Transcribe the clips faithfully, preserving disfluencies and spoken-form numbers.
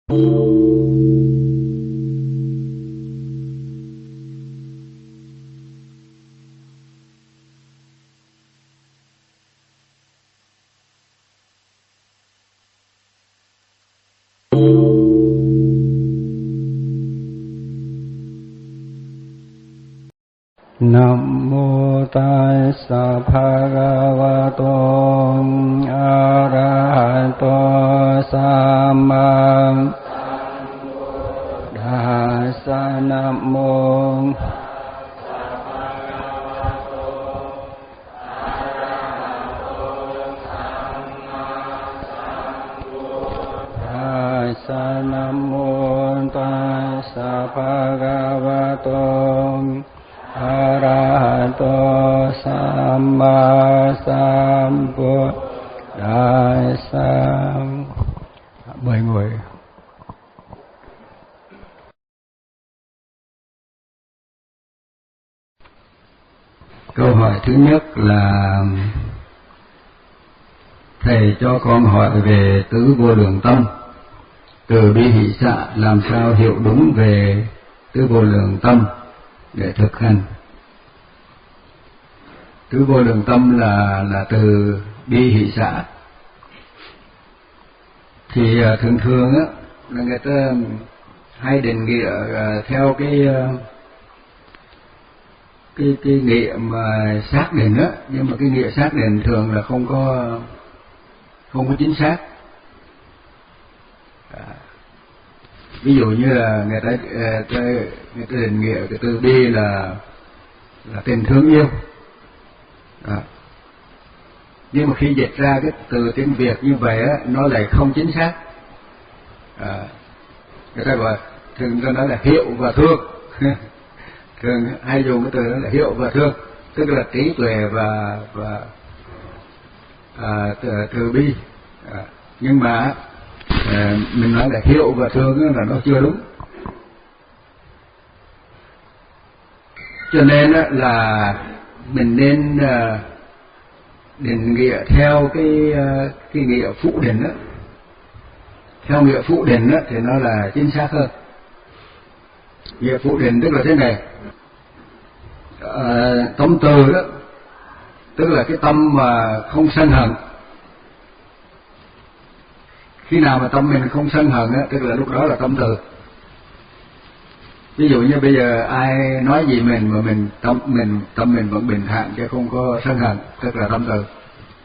Nam mô Tassa Bhagavato Arahato Samma Sambuddhassa. Nam mô Nam mô Tassa Bhagavato Arahato Samma Sambuddhassa. Mời ngồi. Câu hỏi thứ nhất là thầy cho con hỏi về tứ vô lượng tâm, từ bi hỷ xạ, làm sao hiểu đúng về tứ vô lượng tâm để thực hành. Tứ vô lượng tâm là là từ bi hỷ xả. Thì thường thường á là người ta hay định nghĩa theo cái cái cái nghĩa mà xác định á, nhưng mà cái nghĩa xác định thường là không có không có chính xác. À, ví dụ như là người ta người ta định nghĩa cái từ bi là là tình thương yêu. À, nhưng mà khi dịch ra cái từ tiếng Việt như vậy á, nó lại không chính xác. À, người ta gọi thường ta nói là hiệu và thương. Thường hay dùng cái từ đó là hiệu và thương, tức là trí tuệ và và à, từ, từ bi. À, nhưng mà à, mình nói là hiệu và thương là nó chưa đúng. Cho nên là mình nên uh, định nghĩa theo cái uh, cái nghĩa phụ định đó. Theo nghĩa phụ định đó, thì nó là chính xác hơn. Nghĩa phụ định tức là thế này, uh, tâm từ đó, tức là cái tâm mà không sân hận. Khi nào mà tâm mình không sân hận á, tức là lúc đó là tâm từ. Ví dụ như bây giờ ai nói gì mình mà mình tâm mình tâm mình vẫn bình thản chứ không có sân hận, tức là tâm từ.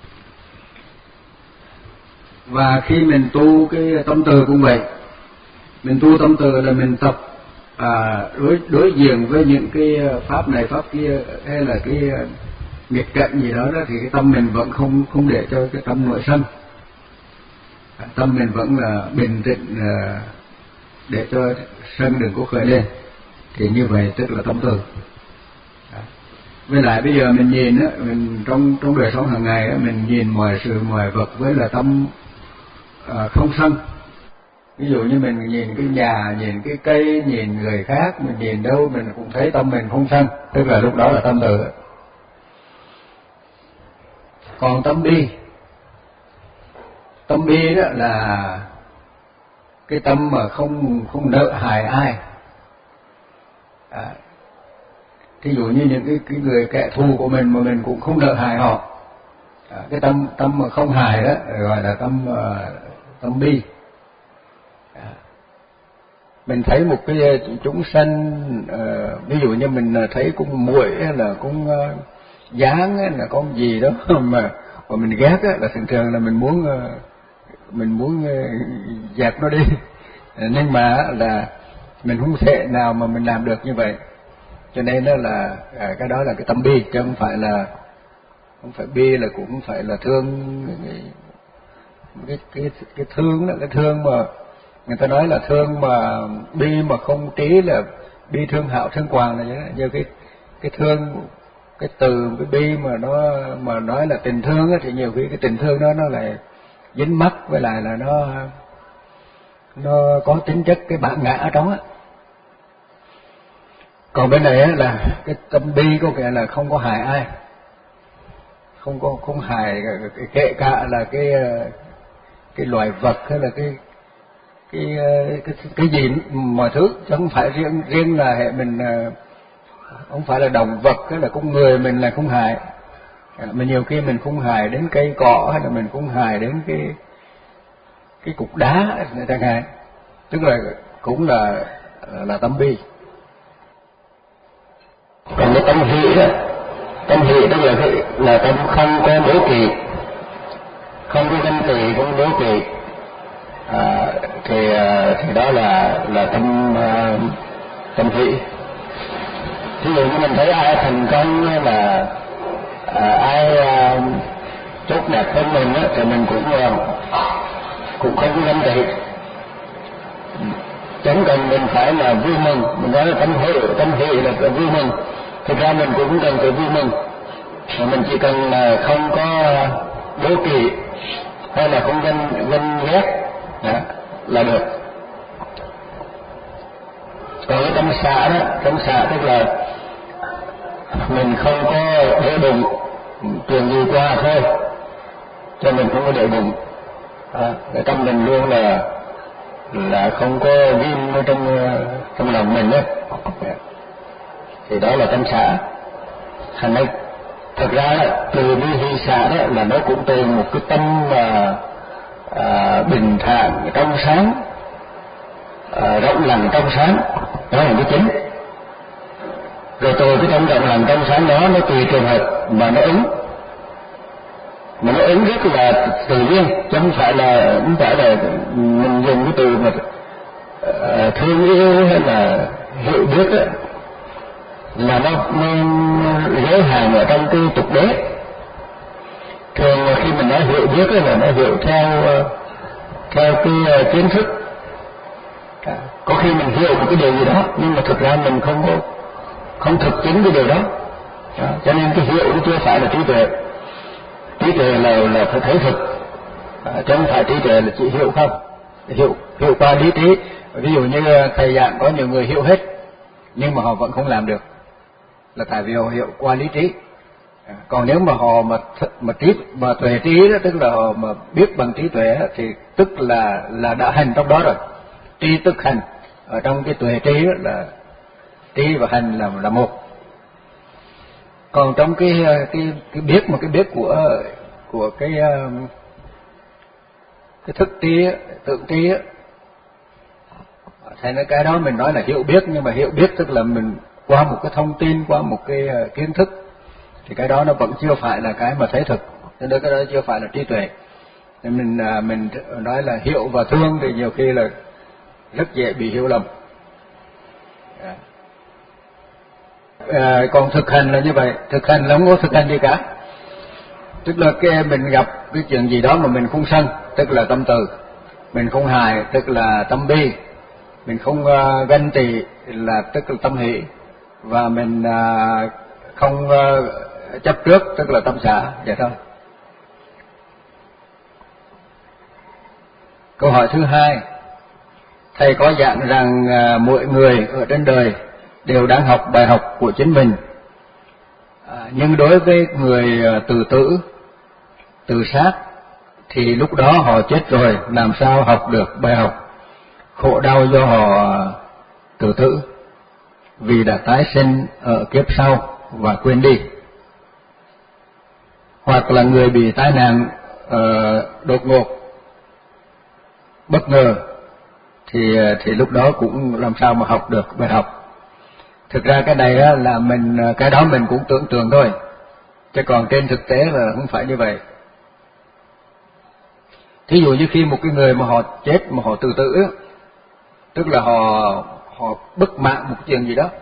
Và khi mình tu cái tâm từ cũng vậy, mình tu tâm từ là mình tập à, đối đối diện với những cái pháp này pháp kia hay là cái nghịch cảnh gì đó, đó thì cái tâm mình vẫn không không để cho cái tâm nội sân, tâm mình vẫn là bình tĩnh để cho sân đừng có khởi lên. Thì như vậy tức là tâm từ. Với lại bây giờ mình nhìn á, mình trong trong đời sống hàng ngày á, mình nhìn mọi sự mọi vật với là tâm à, không sân. Ví dụ như mình nhìn cái nhà, nhìn cái cây, nhìn người khác, mình nhìn đâu mình cũng thấy tâm mình không sân, tức là lúc đó là tâm từ. Còn tâm bi, tâm bi đó là cái tâm mà không không nợ hại ai. À, thí dụ như những cái, cái người kẻ thù của mình mà mình cũng không nợ hại họ. À, cái tâm tâm mà không hại đó gọi là tâm uh, tâm bi. À, mình thấy một cái chúng sanh, uh, ví dụ như mình thấy con muỗi là con uh, gián là con gì đó mà mà mình ghét á, là thường thường là mình muốn uh, mình muốn uh, dẹp nó đi. Nhưng mà là mình không thể nào mà mình làm được như vậy. Cho nên đó là à, cái đó là cái tâm bi, chứ không phải là không phải bi là cũng không phải là thương. Cái cái cái thương đó, cái thương mà người ta nói là thương mà bi mà không trí là bi thương hạo thương quàng, là như, như cái cái thương, cái từ cái bi mà nó mà nói là tình thương á, thì nhiều khi cái tình thương đó nó lại dính mắc, với lại là nó nó có tính chất cái bản ngã ở đó. Còn bên này là cái tâm bi có nghĩa là không có hại ai, không có không hại kể cả là cái cái loài vật hay là cái cái cái cái gì mọi thứ, chứ không phải riêng riêng là hệ mình, không phải là động vật cái là con người mình là không hại, mà nhiều khi mình không hại đến cây cỏ hay là mình không hại đến cái cái cục đá chẳng hạn, tức là cũng là là tâm bi. Còn cái tâm hỷ đó, tâm hỷ tức là là tâm không có đố kỵ, không có ganh tị, không có đố kỵ, à, thì thì đó là là tâm uh, tâm hỷ. Ví dụ như mình thấy ai thành công là à, ai uh, tốt đẹp hơn mình á, thì mình cũng uh, cũng không có ganh tị, chẳng cần mình phải là vui mừng. Mình nói là tâm hỷ, tâm hỷ là vui mừng, thực ra mình cũng không cần phải vui mừng, mà mình chỉ cần là không có đố kỵ hay là không ganh ganh ghét là được. Còn cái tâm xả đó, tâm xả tức là mình không có để bụng, chuyện gì qua thôi cho mình không có để bụng, à, cái tâm mình luôn là là không có ghim ở trong trong lòng mình đó, thì đó là tâm xả. Thành ra thật ra từ bi hỷ xả đó là nó cũng từ một cái tâm mà à, bình thản trong sáng, à, rộng lặng trong sáng, đó là cái chính. Rồi từ cái tâm rộng lặng trong sáng đó nó tùy trường hợp mà nó ứng, mà nó ứng rất là tự nhiên, chứ không phải là không phải là mình dùng cái từ mà uh, thương yêu hay là hiểu biết đó, là nó nó giới hạn ở trong cái tục đế. Thường khi mình nói hiểu biết là nó hiểu theo theo cái kiến thức, có khi mình hiểu một cái điều gì đó nhưng mà thực ra mình không có không thực chứng cái điều đó, cho nên cái hiểu nó chưa phải là trí tuệ. Trí tuệ là là phải thấy thực, chứ không phải trí tuệ là chỉ hiểu không, hiểu hiểu qua lý trí. Ví dụ như thầy giảng có nhiều người hiểu hết nhưng mà họ vẫn không làm được, là tại vì họ hiểu qua lý trí. Còn nếu mà họ mà mà trí mà tuệ trí đó, tức là họ mà biết bằng trí tuệ đó, thì tức là là đã hành trong đó rồi. Trí tức hành, ở trong cái tuệ trí đó là trí và hành là là một. Còn trong cái cái cái biết mà cái biết của của cái cái thức trí, tượng trí, thành ra cái đó mình nói là hiểu biết, nhưng mà hiểu biết tức là mình qua một cái thông tin, qua một cái kiến thức, thì cái đó nó vẫn chưa phải là cái mà thấy thực, cho nên cái đó chưa phải là trí tuệ. Nên mình mình nói là hiểu và thương thì nhiều khi là rất dễ bị hiểu lầm. À, còn thực hành là như vậy, thực hành là không có thực hành gì cả, tức là cái mình gặp cái chuyện gì đó mà mình không sân, tức là tâm từ, mình không hài, tức là tâm bi, mình không uh, ganh tị là tức là tâm hỷ, và mình uh, không uh, chấp trước tức là tâm xả, vậy thôi. Câu hỏi thứ hai, thầy có giảng rằng uh, mỗi người ở trên đời đều đang học bài học của chính mình, à, nhưng đối với người uh, tự tử, tự sát thì lúc đó họ chết rồi, làm sao học được bài học khổ đau do họ tự tử vì đã tái sinh ở kiếp sau và quên đi. Hoặc là người bị tai nạn uh, đột ngột, bất ngờ, thì thì lúc đó cũng làm sao mà học được bài học. Thực ra cái này á, là mình cái đó mình cũng tưởng tượng thôi, chứ còn trên thực tế là không phải như vậy. Thí dụ như khi một cái người mà họ chết mà họ tự tử, tức là họ họ bất mãn một chuyện gì đó,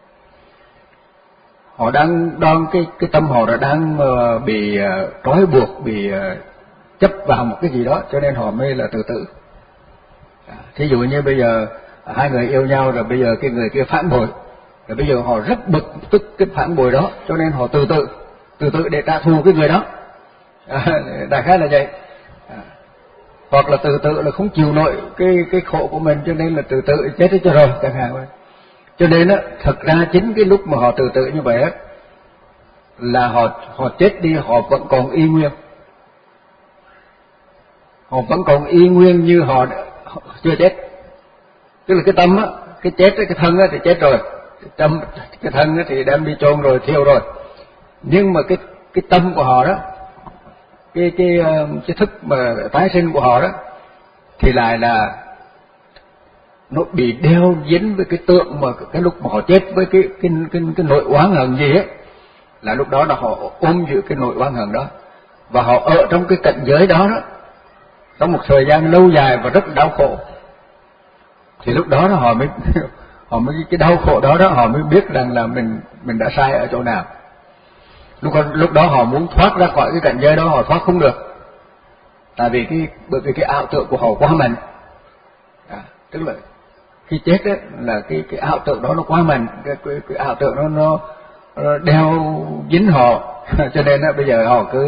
họ đang đang cái cái tâm họ đã đang uh, bị uh, trói buộc, bị uh, chấp vào một cái gì đó, cho nên họ mới là tự tử. À, thí dụ như bây giờ hai người yêu nhau rồi, bây giờ cái người kia phản bội, rồi bây giờ họ rất bực tức cái phản bội đó, cho nên họ tự tử, tự tử để trả thù cái người đó. À, đại khái là vậy. À, hoặc là tự tử là không chịu nổi cái cái khổ của mình, cho nên là tự tử chết hết cho rồi chẳng hạn vậy. Cho nên á, thật ra chính cái lúc mà họ tự tử như vậy á, là họ họ chết đi họ vẫn còn y nguyên, họ vẫn còn y nguyên như họ chưa chết. Tức là cái tâm á, cái chết cái thân á thì chết rồi, cái tâm cái thân á thì đem đi chôn rồi, thiêu rồi, nhưng mà cái cái tâm của họ đó, cái cái cái thức mà tái sinh của họ đó thì lại là nó bị đeo dính với cái tượng mà cái lúc mà họ chết với cái cái cái, cái nội oán hận gì ấy, là lúc đó là họ ôm giữ cái nội oán hận đó, và họ ở trong cái cảnh giới đó đó trong một thời gian lâu dài và rất là đau khổ. Thì lúc đó, đó họ mới họ mới cái đau khổ đó đó họ mới biết rằng là mình mình đã sai ở chỗ nào. Lúc lúc đó họ muốn thoát ra khỏi cái cảnh giới đó, họ thoát không được, tại vì cái bởi vì cái ảo tưởng của họ quá mạnh. À, tức là khi chết ấy, là cái cái ảo tưởng đó nó quá mạnh, cái cái, cái ảo tưởng đó nó, nó đeo dính họ cho nên đó, bây giờ họ cứ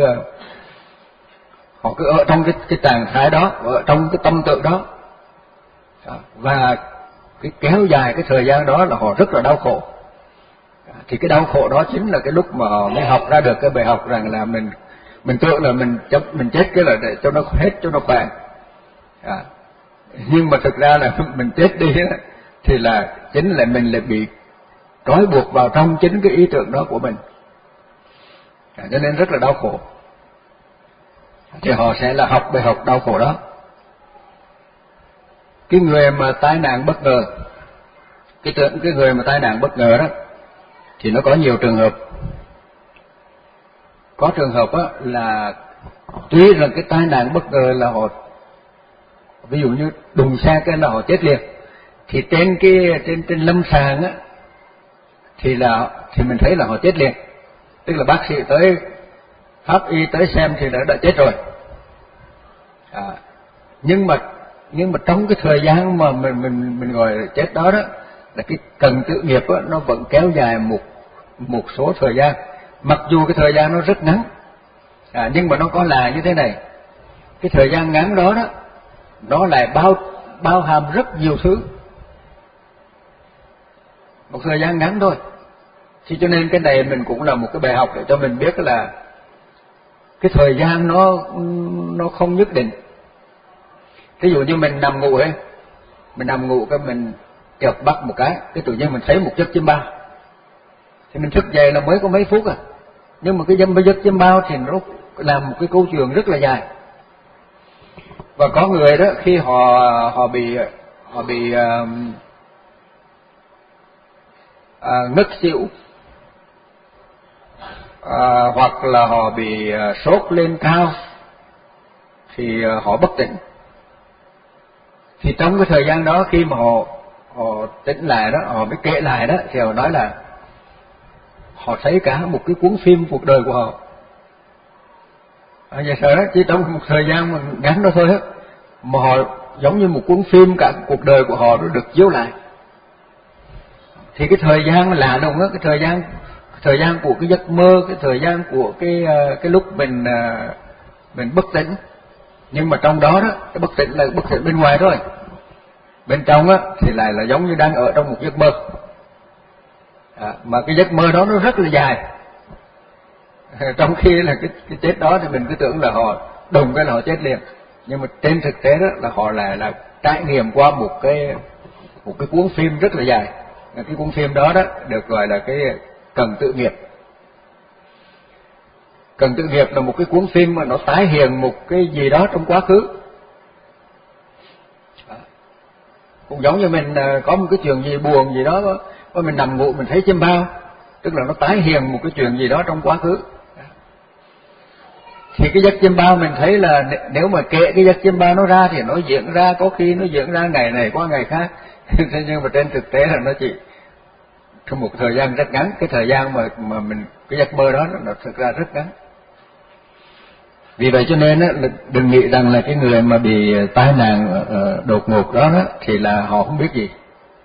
họ cứ ở trong cái cái trạng thái đó, ở trong cái tâm tượng đó, và cái kéo dài cái thời gian đó là họ rất là đau khổ. Thì cái đau khổ đó chính là cái lúc mà họ mới học ra được cái bài học rằng là mình mình tưởng là mình mình chết cái là để cho nó hết, cho nó khỏe. À, nhưng mà thực ra là mình chết đi đó, thì là chính là mình lại bị trói buộc vào trong chính cái ý tưởng đó của mình. À, cho nên rất là đau khổ. Thì họ sẽ là học bài học đau khổ đó. Cái người mà tai nạn bất ngờ, cái tưởng cái người mà tai nạn bất ngờ đó thì nó có nhiều trường hợp. Có trường hợp á là tuy rằng cái tai nạn bất ngờ là họ, ví dụ như đụng xe cái là họ chết liền, thì trên cái trên trên lâm sàng á thì là thì mình thấy là họ chết liền, tức là bác sĩ tới pháp y tới xem thì đã đã chết rồi. À, nhưng mà nhưng mà trong cái thời gian mà mình mình mình gọi là chết đó đó, là cái cần tự nghiệp đó, nó vẫn kéo dài một một số thời gian, mặc dù cái thời gian nó rất ngắn. À, nhưng mà nó có là như thế này, cái thời gian ngắn đó đó nó lại bao bao hàm rất nhiều thứ, một thời gian ngắn thôi. Thì cho nên cái này mình cũng là một cái bài học để cho mình biết là cái thời gian nó nó không nhất định. Ví dụ như mình nằm ngủ ấy, mình nằm ngủ cái mình chợt bắt một cái, cái tự nhiên mình thấy một giấc chiêm bao, thì mình thức dậy là mới có mấy phút à, nhưng mà cái giấc giấc chiêm bao thì nó làm một cái câu chuyện rất là dài. Và có người đó khi họ họ bị họ bị uh, uh, ngất xỉu, uh, hoặc là họ bị uh, sốt lên cao, thì uh, họ bất tỉnh. Thì trong cái thời gian đó khi mà họ họ tỉnh lại đó, họ mới kể lại đó, thì họ nói là họ thấy cả một cái cuốn phim cuộc đời của họ. À, vậy sao đó, chỉ trong một thời gian mà ngắn đó thôi á, mà họ giống như một cuốn phim, cả cuộc đời của họ nó được chiếu lại. Thì cái thời gian lạ lùng á, cái thời gian thời gian của cái giấc mơ, cái thời gian của cái cái lúc mình mình bất tỉnh, nhưng mà trong đó đó cái bất tỉnh là bất tỉnh bên ngoài thôi, bên trong á thì lại là giống như đang ở trong một giấc mơ. À, mà cái giấc mơ đó nó rất là dài. Trong khi là cái, cái chết đó thì mình cứ tưởng là họ đùng cái là họ chết liền, nhưng mà trên thực tế đó là họ lại là trải nghiệm qua một cái một cái cuốn phim rất là dài. Cái cuốn phim đó đó được gọi là cái cần tự nghiệp. Cần tự nghiệp là một cái cuốn phim mà nó tái hiện một cái gì đó trong quá khứ. À, cũng giống như mình có một cái chuyện gì buồn gì đó, và mình nằm ngủ mình thấy chiêm bao, tức là nó tái hiện một cái chuyện gì đó trong quá khứ. Thì cái giấc chiêm bao mình thấy là nếu mà kể cái giấc chiêm bao nó ra thì nó diễn ra, có khi nó diễn ra ngày này qua ngày khác. Thế nhưng mà trên thực tế là nó chỉ trong một thời gian rất ngắn, cái thời gian mà mà mình cái giấc mơ đó nó thực ra rất ngắn. Vì vậy cho nên á, đừng nghĩ rằng là cái người mà bị tai nạn đột ngột đó, đó thì là họ không biết gì,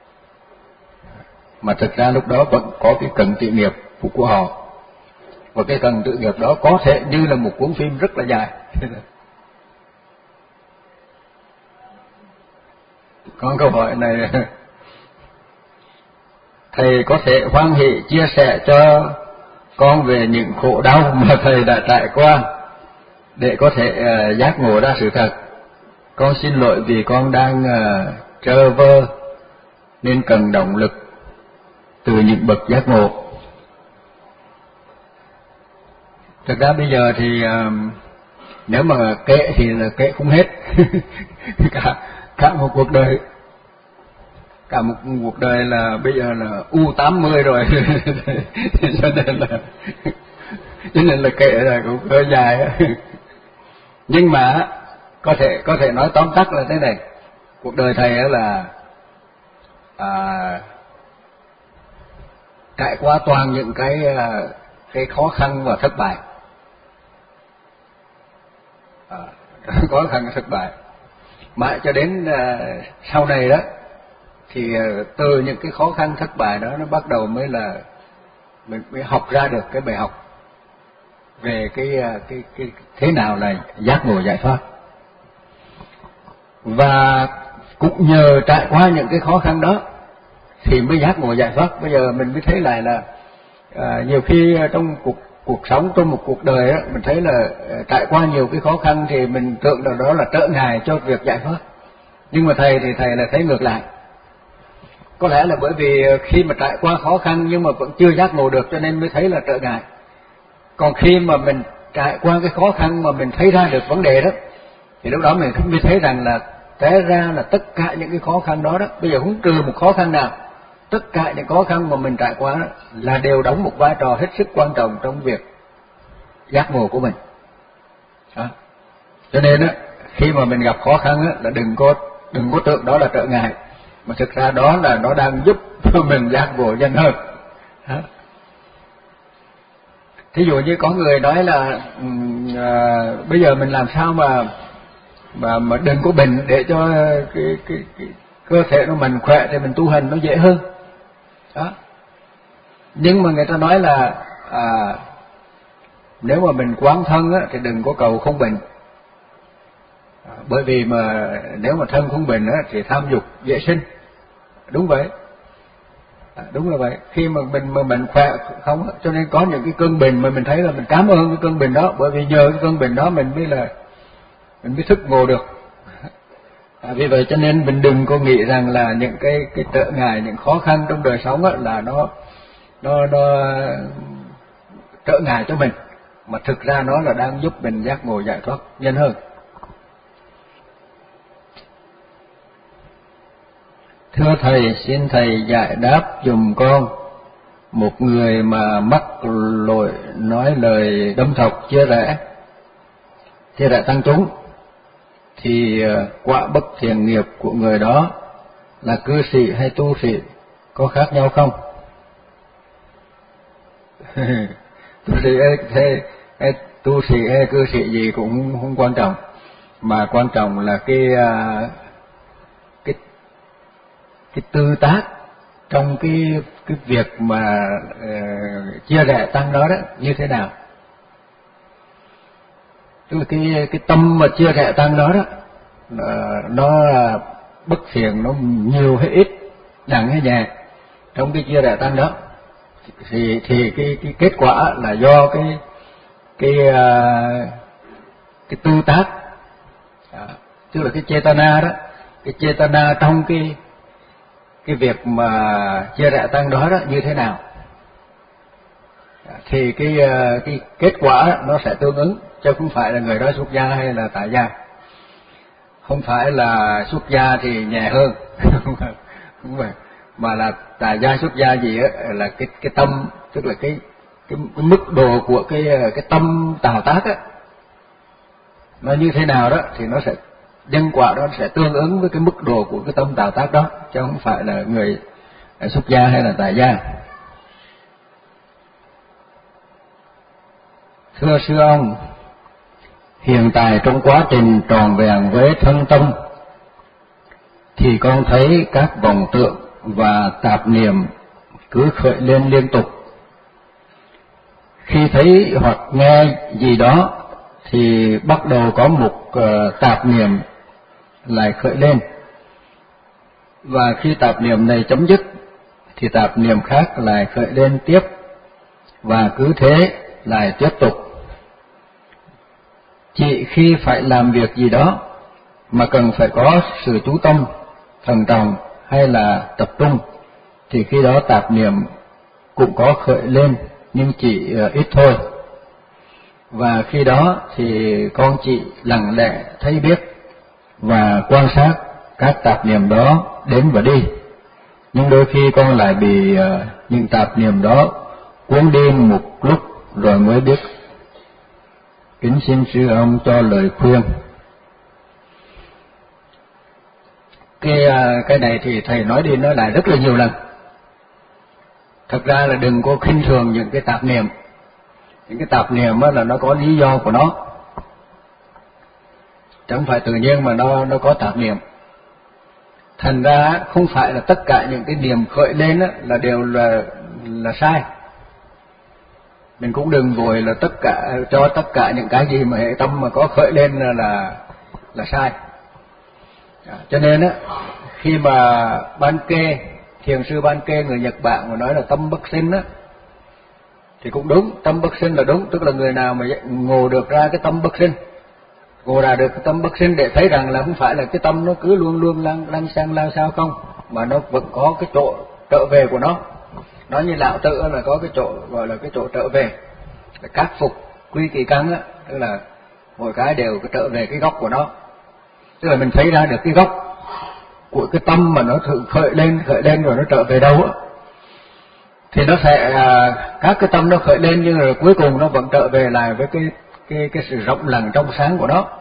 mà thực ra lúc đó vẫn có cái cần tự nghiệp của họ, và cái cần tự nghiệp đó có thể như là một cuốn phim rất là dài. Con câu hỏi này, thầy có thể hoan hỷ chia sẻ cho con về những khổ đau mà thầy đã trải qua để có thể uh, giác ngộ ra sự thật. con xin lỗi vì con đang uh, trơ vơ nên cần động lực từ những bậc giác ngộ. Thực ra bây giờ thì uh, nếu mà kể thì là kể không hết. cả cả một cuộc đời, cả một cuộc đời là bây giờ là u tám mươi rồi. cho nên là cho nên là kể là cũng hơi dài. Nhưng mà có thể có thể nói tóm tắt là thế này: cuộc đời thầy là à, trải qua toàn những cái cái khó khăn và thất bại. À, khó khăn và thất bại mãi cho đến à, sau này đó thì à, từ những cái khó khăn thất bại đó nó bắt đầu mới là mình mới học ra được cái bài học về cái cái cái thế nào là giác ngộ giải thoát. Và cũng nhờ trải qua những cái khó khăn đó thì mới giác ngộ giải thoát. Bây giờ mình mới thấy lại là à, nhiều khi trong cuộc cuộc sống, trong một cuộc đời đó, mình thấy là trải qua nhiều cái khó khăn thì mình tưởng là đó là trở ngại cho việc giải thoát. Nhưng mà thầy thì thầy là thấy ngược lại. Có lẽ là bởi vì khi mà trải qua khó khăn nhưng mà vẫn chưa giác ngộ được cho nên mới thấy là trở ngại. Còn khi mà mình trải qua cái khó khăn mà mình thấy ra được vấn đề đó thì lúc đó mình mới thấy rằng là té ra là tất cả những cái khó khăn đó đó, bây giờ không trừ một khó khăn nào, tất cả những khó khăn mà mình trải qua đó là đều đóng một vai trò hết sức quan trọng trong việc giác ngộ của mình. Đó. Cho nên á, khi mà mình gặp khó khăn á, là đừng có đừng có tưởng đó là trở ngại, mà thực ra đó là nó đang giúp cho mình giác ngộ nhanh hơn. Đó. Thí dụ như có người nói là à, bây giờ mình làm sao mà mà mà đừng có bệnh để cho cái, cái, cái cơ thể nó mạnh khỏe thì mình tu hành nó dễ hơn. Đó. Nhưng mà người ta nói là à, nếu mà mình quán thân á, thì đừng có cầu không bệnh. À, bởi vì mà nếu mà thân không bệnh á, thì tham dục dễ sinh. Đúng vậy. À, đúng là vậy. Khi mà mình mà mình khỏe không, cho nên có những cái cơn bệnh mà mình thấy là mình cảm ơn cái cơn bệnh đó, bởi vì nhờ cái cơn bệnh đó mình mới là mình mới thức ngộ được. À, vì vậy cho nên mình đừng có nghĩ rằng là những cái cái trở ngại, những khó khăn trong đời sống á, là nó nó nó trở ngại cho mình, mà thực ra nó là đang giúp mình giác ngộ giải thoát nhanh hơn. Thưa thầy, xin thầy giải đáp dùm con, một người mà mắc lỗi nói lời đâm thọc chia rẽ chia rẽ tăng chúng thì quả bất thiện nghiệp của người đó là cư sĩ hay tu sĩ có khác nhau không? Tu sĩ hay, hay tu sĩ hay cư sĩ gì cũng không, không quan trọng, mà quan trọng là cái cái cái tư tác trong cái cái việc mà uh, chia rẽ tăng đó đó như thế nào. Tức là cái cái tâm mà chia rẽ tăng đó đó uh, nó bất thiện, nó nhiều hay ít, nặng hay nhẹ trong cái chia rẽ tăng đó, thì thì cái cái kết quả là do cái cái uh, cái tư tác, à, tức là cái chetana đó, cái chetana trong cái cái việc mà chia rẽ tăng đó đó như thế nào, thì cái cái kết quả nó sẽ tương ứng, chứ không phải là người đó xuất gia hay là tại gia. Không phải là xuất gia thì nhẹ hơn, không phải, mà là tại gia xuất gia gì á, là cái cái tâm, tức là cái cái, cái mức độ của cái cái tâm tạo tác á, nó như thế nào đó thì nó sẽ nhân quả đó sẽ tương ứng với cái mức độ của cái tâm tạo tác đó, chứ không phải là người xuất gia hay là tại gia. Thưa sư ông, hiện tại trong quá trình tròn vẹn với thân tâm thì con thấy các vọng tượng và tạp niệm cứ khởi lên liên tục. Khi thấy hoặc nghe gì đó thì bắt đầu có một uh, tạp niệm lại khởi lên, và khi tạp niệm này chấm dứt thì tạp niệm khác lại khởi lên tiếp, và cứ thế lại tiếp tục. Chỉ khi phải làm việc gì đó mà cần phải có sự chú tâm, thận trọng hay là tập trung, thì khi đó tạp niệm cũng có khởi lên nhưng chỉ ít thôi. Và khi đó thì con chỉ lặng lẽ thấy biết và quan sát các tạp niệm đó đến và đi. Nhưng đôi khi con lại bị uh, những tạp niệm đó cuốn đi một lúc rồi mới biết. Kính xin sư ông cho lời khuyên. Cái uh, cái này thì thầy nói đi nói lại rất là nhiều lần. Thật ra là đừng có khinh thường những cái tạp niệm. Những cái tạp niệm là nó có lý do của nó, chẳng phải tự nhiên mà nó nó có tạp niệm. Thành ra không phải là tất cả những cái niệm khởi lên là đều là là sai. Mình cũng đừng vội là tất cả cho tất cả những cái gì mà hệ tâm mà có khởi lên là là, là sai. Cho nên á, khi mà Ban Kê, thiền sư Ban Kê người Nhật Bản mà nói là tâm bất sinh á, thì cũng đúng, tâm bất sinh là đúng, tức là người nào mà ngộ được ra cái tâm bất sinh, ngộ ra được cái tâm bất sinh để thấy rằng là không phải là cái tâm nó cứ luôn luôn lăn lăn sang lao sao không, mà nó vẫn có cái chỗ trở về của nó. Nói như Lão Tử là có cái chỗ gọi là cái chỗ trở về, các phục quy kỳ căn á, tức là mỗi cái đều cái trở về cái gốc của nó. Tức là mình thấy ra được cái gốc của cái tâm mà nó thường khởi lên khởi lên rồi nó trở về đâu á, thì nó sẽ à, các cái tâm nó khởi lên nhưng rồi cuối cùng nó vẫn trở về lại với cái cái cái sự rộng lặng trong sáng của nó.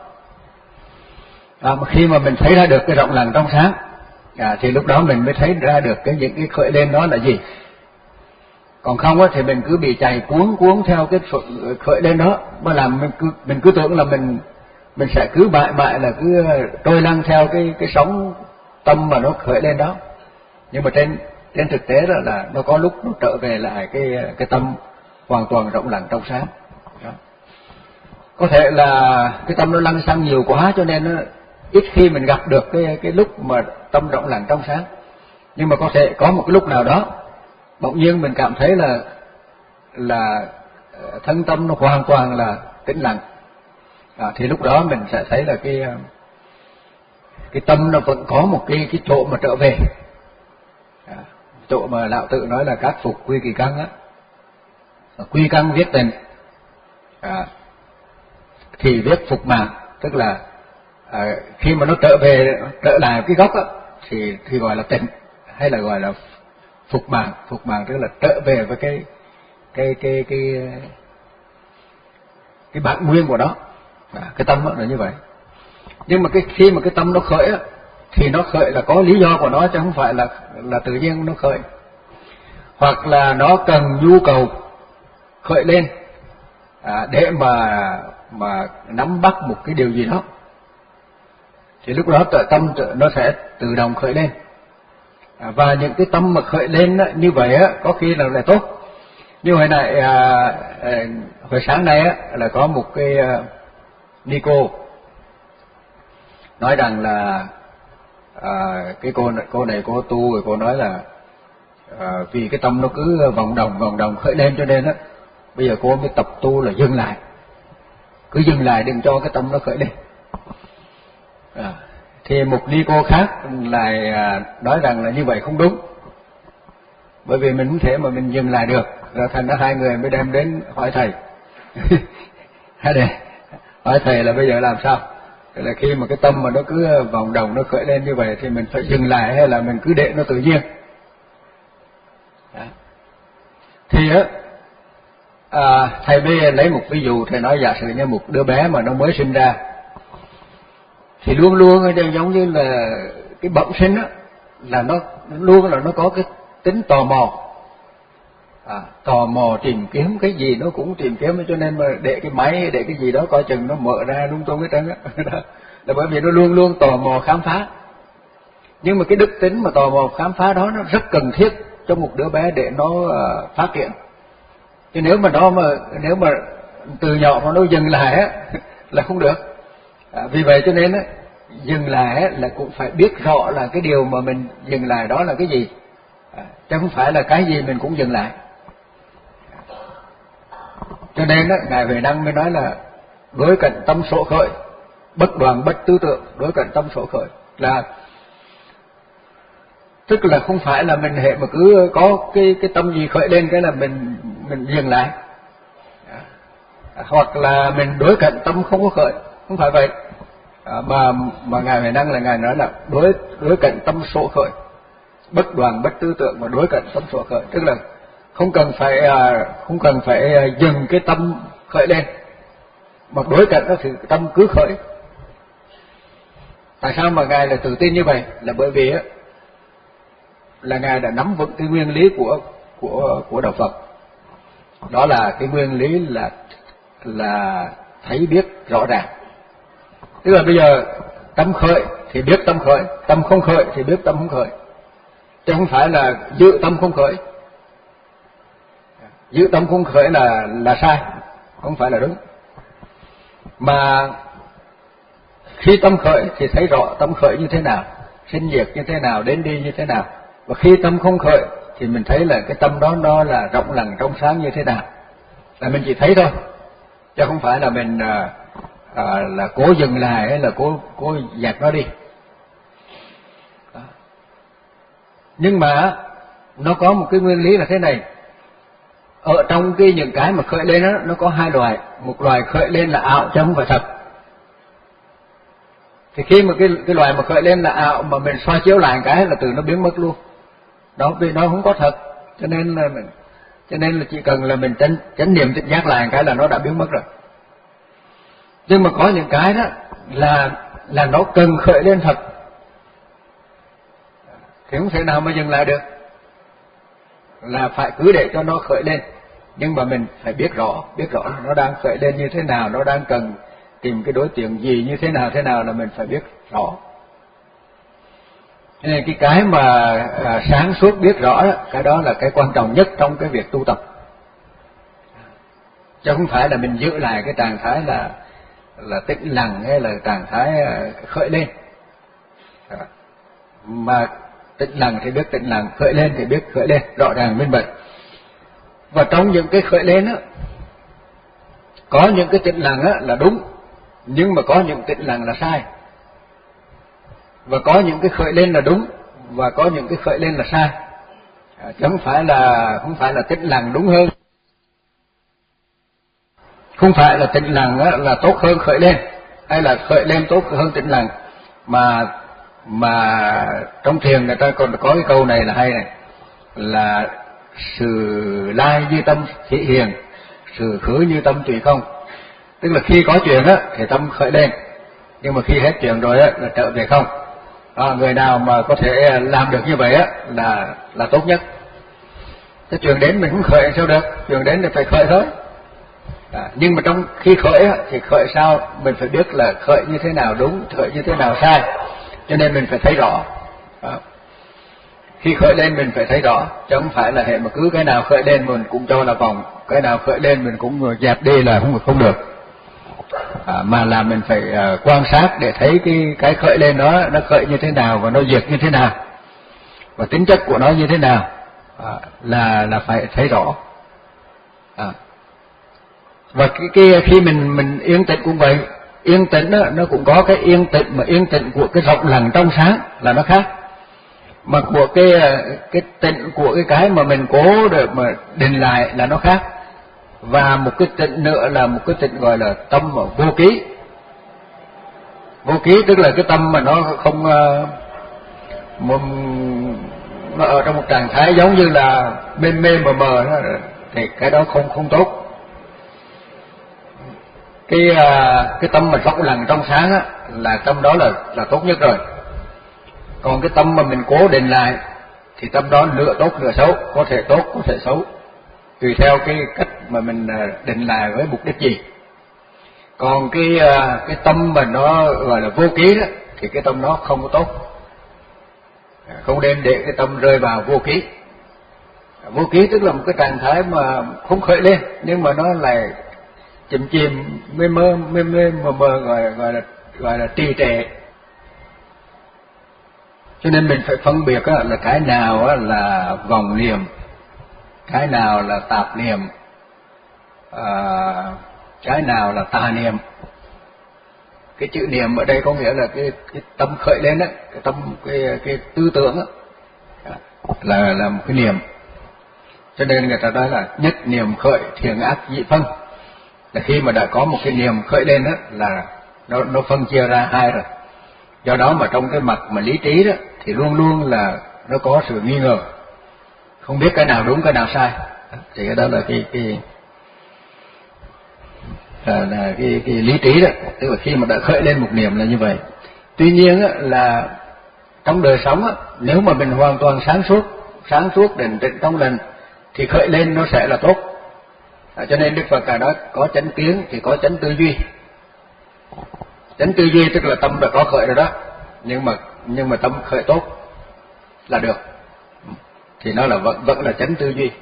À, mà khi mà mình thấy ra được cái rộng lặng trong sáng, à, thì lúc đó mình mới thấy ra được cái những cái khởi lên đó là gì. Còn không á thì mình cứ bị chạy cuốn cuốn theo cái khởi lên đó, mà làm mình cứ mình cứ tưởng là mình mình sẽ cứ bại bại là cứ trôi lăn theo cái cái sóng tâm mà nó khởi lên đó. Nhưng mà trên trên thực tế đó là nó có lúc nó trở về lại cái cái tâm hoàn toàn rộng lặng trong sáng. Đó. Có thể là cái tâm nó lăn xăng nhiều quá cho nên nó ít khi mình gặp được cái cái lúc mà tâm rộng lặng trong sáng. Nhưng mà có thể có một cái lúc nào đó bỗng nhiên mình cảm thấy là là thân tâm nó hoàn toàn là tĩnh lặng. À, thì lúc đó mình sẽ thấy là cái cái tâm nó vẫn có một cái cái chỗ mà trở về. À, chỗ mà Lão Tử nói là các phục quy kỳ căn á, quy căn viết tịnh, à, thì viết phục mạng, tức là à, khi mà nó trở về trở lại cái gốc á, thì thì gọi là tịnh, hay là gọi là phục mạng. Phục mạng tức là trở về với cái cái cái cái cái bản nguyên của nó. À, cái tâm đó là như vậy. Nhưng mà cái khi mà cái tâm nó khởi á, thì nó khởi là có lý do của nó, chứ không phải là là tự nhiên nó khởi. Hoặc là nó cần nhu cầu khởi lên à, để mà mà nắm bắt một cái điều gì đó, thì lúc đó tự tâm tự, nó sẽ tự động khởi lên. À, và những cái tâm mà khởi lên á, như vậy á, có khi là là tốt. Như hồi nãy à, à, hồi sáng nay á, là có một cái à, ni cô nói rằng là à, cái cô cô này cô tu rồi cô nói là à, vì cái tâm nó cứ vòng đồng vòng đồng khởi lên cho nên á bây giờ cô mới tập tu là dừng lại, cứ dừng lại đừng cho cái tâm nó khởi lên. À, thì một ni cô khác lại à, nói rằng là như vậy không đúng, bởi vì mình không thể mà mình dừng lại được. Rồi thành ra hai người mới đem đến hỏi thầy hai đề hỏi thầy là bây giờ làm sao, tức là khi mà cái tâm mà nó cứ vòng đồng nó khởi lên như vậy thì mình phải dừng lại hay là mình cứ để nó tự nhiên. Đó. Thì á à, thầy mới lấy một ví dụ, thầy nói giả sử như một đứa bé mà nó mới sinh ra thì luôn luôn giống như là cái bẩm sinh á, là nó luôn là nó có cái tính tò mò. À, tò mò tìm kiếm cái gì nó cũng tìm kiếm, cho nên mà để cái máy để cái gì đó coi chừng nó mở ra lung tung hết trơn á. Là bởi vì nó luôn luôn tò mò khám phá. Nhưng mà cái đức tính mà tò mò khám phá đó nó rất cần thiết cho một đứa bé để nó uh, phát triển. Chứ nếu mà nó mà nếu mà từ nhỏ mà nó dừng lại á là không được. À, vì vậy cho nên á, dừng lại á, là cũng phải biết rõ là cái điều mà mình dừng lại đó là cái gì. À, chứ không phải là cái gì mình cũng dừng lại. Cho nên đó, Ngài Huệ Năng mới nói là đối cận tâm sổ khởi, bất đoạn bất tư tưởng, đối cận tâm所khởi. Là tức là không phải là mình hệ mà cứ có cái cái tâm gì khởi lên cái là mình mình dừng lại, hoặc là mình đối cận tâm không có khởi, không phải vậy. À, mà mà ngài Huệ Năng là ngài nói là đối đối cận tâm所khởi, bất đoạn bất tư tưởng mà đối cận tâm所khởi, tức là không cần phải không cần phải dừng cái tâm khởi lên, mà đối cận đó thì tâm cứ khởi. Tại sao mà ngài là tự tin như vậy? Là bởi vì á là ngài đã nắm vững cái nguyên lý của của của đạo Phật. Đó là cái nguyên lý là là thấy biết rõ ràng. Tức là bây giờ tâm khởi thì biết tâm khởi, tâm không khởi thì biết tâm không khởi, chứ không phải là giữ tâm không khởi. Giữ tâm không khởi là là sai, không phải là đúng. Mà khi tâm khởi thì thấy rõ tâm khởi như thế nào, sinh diệt như thế nào, đến đi như thế nào. Và khi tâm không khởi thì mình thấy là cái tâm đó nó là rộng lặng trong sáng như thế nào. Là mình chỉ thấy thôi, chứ không phải là mình à, à, là cố dừng lại hay là cố cố dạt nó đi. À. Nhưng mà nó có một cái nguyên lý là thế này. Ở trong cái những cái mà khởi lên đó, nó có hai loại. Một loại khởi lên là ảo chứ không phải thật. Thì khi mà cái cái loại mà khởi lên là ảo mà mình soi chiếu lại cái là từ nó biến mất luôn. Đó, vì nó không có thật, cho nên là mình, cho nên là chỉ cần là mình chánh chánh niệm tỉnh giác lại cái là nó đã biến mất rồi. Nhưng mà có những cái đó là là nó cần khởi lên thật, thì không thể nào mà dừng lại được, là phải cứ để cho nó khởi lên. Nhưng mà mình phải biết rõ, biết rõ nó đang khởi lên như thế nào, nó đang cần tìm cái đối tượng gì như thế nào thế nào là mình phải biết rõ. Cho nên cái cái mà à, sáng suốt biết rõ đó, cái đó là cái quan trọng nhất trong cái việc tu tập. Chứ không phải là mình giữ lại cái trạng thái là là tĩnh lặng hay là trạng thái khởi lên. Mà tĩnh lặng thì biết tĩnh lặng, khởi lên thì biết khởi lên, rõ ràng minh bạch. Và trong những cái khởi lên á, có những cái tĩnh lặng á là đúng, nhưng mà có những tĩnh lặng là sai. Và có những cái khởi lên là đúng, và có những cái khởi lên là sai. À, chứ không phải là không phải là tĩnh lặng đúng hơn, không phải là tĩnh lặng á là tốt hơn khởi lên, hay là khởi lên tốt hơn tĩnh lặng. Mà mà trong thiền người ta còn có cái câu này là hay này, là sự lai như tâm thị hiền, sự khứ như tâm tùy không. Tức là khi có chuyện á thì tâm khởi lên, nhưng mà khi hết chuyện rồi á là trở về không. À, người nào mà có thể làm được như vậy á là là tốt nhất. Cái chuyện đến mình không khởi sao được, chuyện đến thì phải khởi thôi. À, nhưng mà trong khi khởi á, thì khởi sao mình phải biết là khởi như thế nào đúng, khởi như thế nào sai, cho nên mình phải thấy rõ. À, khi khởi lên mình phải thấy rõ, chứ không phải là hệ mà cứ cái nào khởi lên mình cũng cho là vòng, cái nào khởi lên mình cũng dẹp đi là không không được. À, mà là mình phải uh, quan sát để thấy cái cái khởi lên đó nó khởi như thế nào và nó diệt như thế nào và tính chất của nó như thế nào, à, là là phải thấy rõ. À. Và cái, cái khi mình mình yên tĩnh cũng vậy, yên tĩnh đó, nó cũng có cái yên tĩnh mà yên tĩnh của cái rộng lặng trong sáng là nó khác, mà của cái cái tĩnh của cái cái mà mình cố để mà định lại là nó khác. Và một cái tịnh nữa là một cái tịnh gọi là tâm mà vô ký. Vô ký tức là cái tâm mà nó không uh, nó ở trong một trạng thái giống như là mê mê mờ mờ đó, thì cái đó không không tốt. Cái uh, cái tâm mà rộng lặng trong sáng á là tâm đó là là tốt nhất rồi. Còn cái tâm mà mình cố định lại thì tâm đó nửa tốt nửa xấu, có thể tốt có thể xấu, tùy theo cái cách mà mình định lại với mục đích gì. Còn cái cái tâm mà nó gọi là vô ký đó thì cái tâm nó không có tốt, không nên để cái tâm rơi vào vô ký. Vô ký tức là một cái trạng thái mà không khởi lên, nhưng mà nó lại chìm chìm mê mơ mê mê mờ mờ, gọi gọi là gọi là trì trệ. Cho nên mình phải phân biệt á, là cái nào á là vòng niệm, cái nào là tạp niệm, à, cái nào là tà niệm. cái chữ niệm ở đây có nghĩa là cái cái tâm khởi lên đó, cái tâm cái cái tư tưởng đó, là là một cái niệm. Cho nên người ta nói là nhất niệm khởi thiện ác dị phân, là khi mà đã có một cái niệm khởi lên đó là nó nó phân chia ra hai rồi. Do đó mà trong cái mặt mà lý trí đó thì luôn luôn là nó có sự nghi ngờ, không biết cái nào đúng cái nào sai. Thì cái đó là cái cái là, là cái, cái lý trí đó, tức là khi mà đã khởi lên một niệm là như vậy. Tuy nhiên á, là trong đời sống á, nếu mà mình hoàn toàn sáng suốt, sáng suốt định tĩnh trong lành thì khởi lên nó sẽ là tốt. À, cho nên Đức Phật cả đó có chánh kiến thì có chánh tư duy. Chánh tư duy tức là tâm đã có khởi rồi đó, nhưng mà nhưng mà tâm khởi tốt là được, thì nó là vẫn vẫn là chánh tư duy.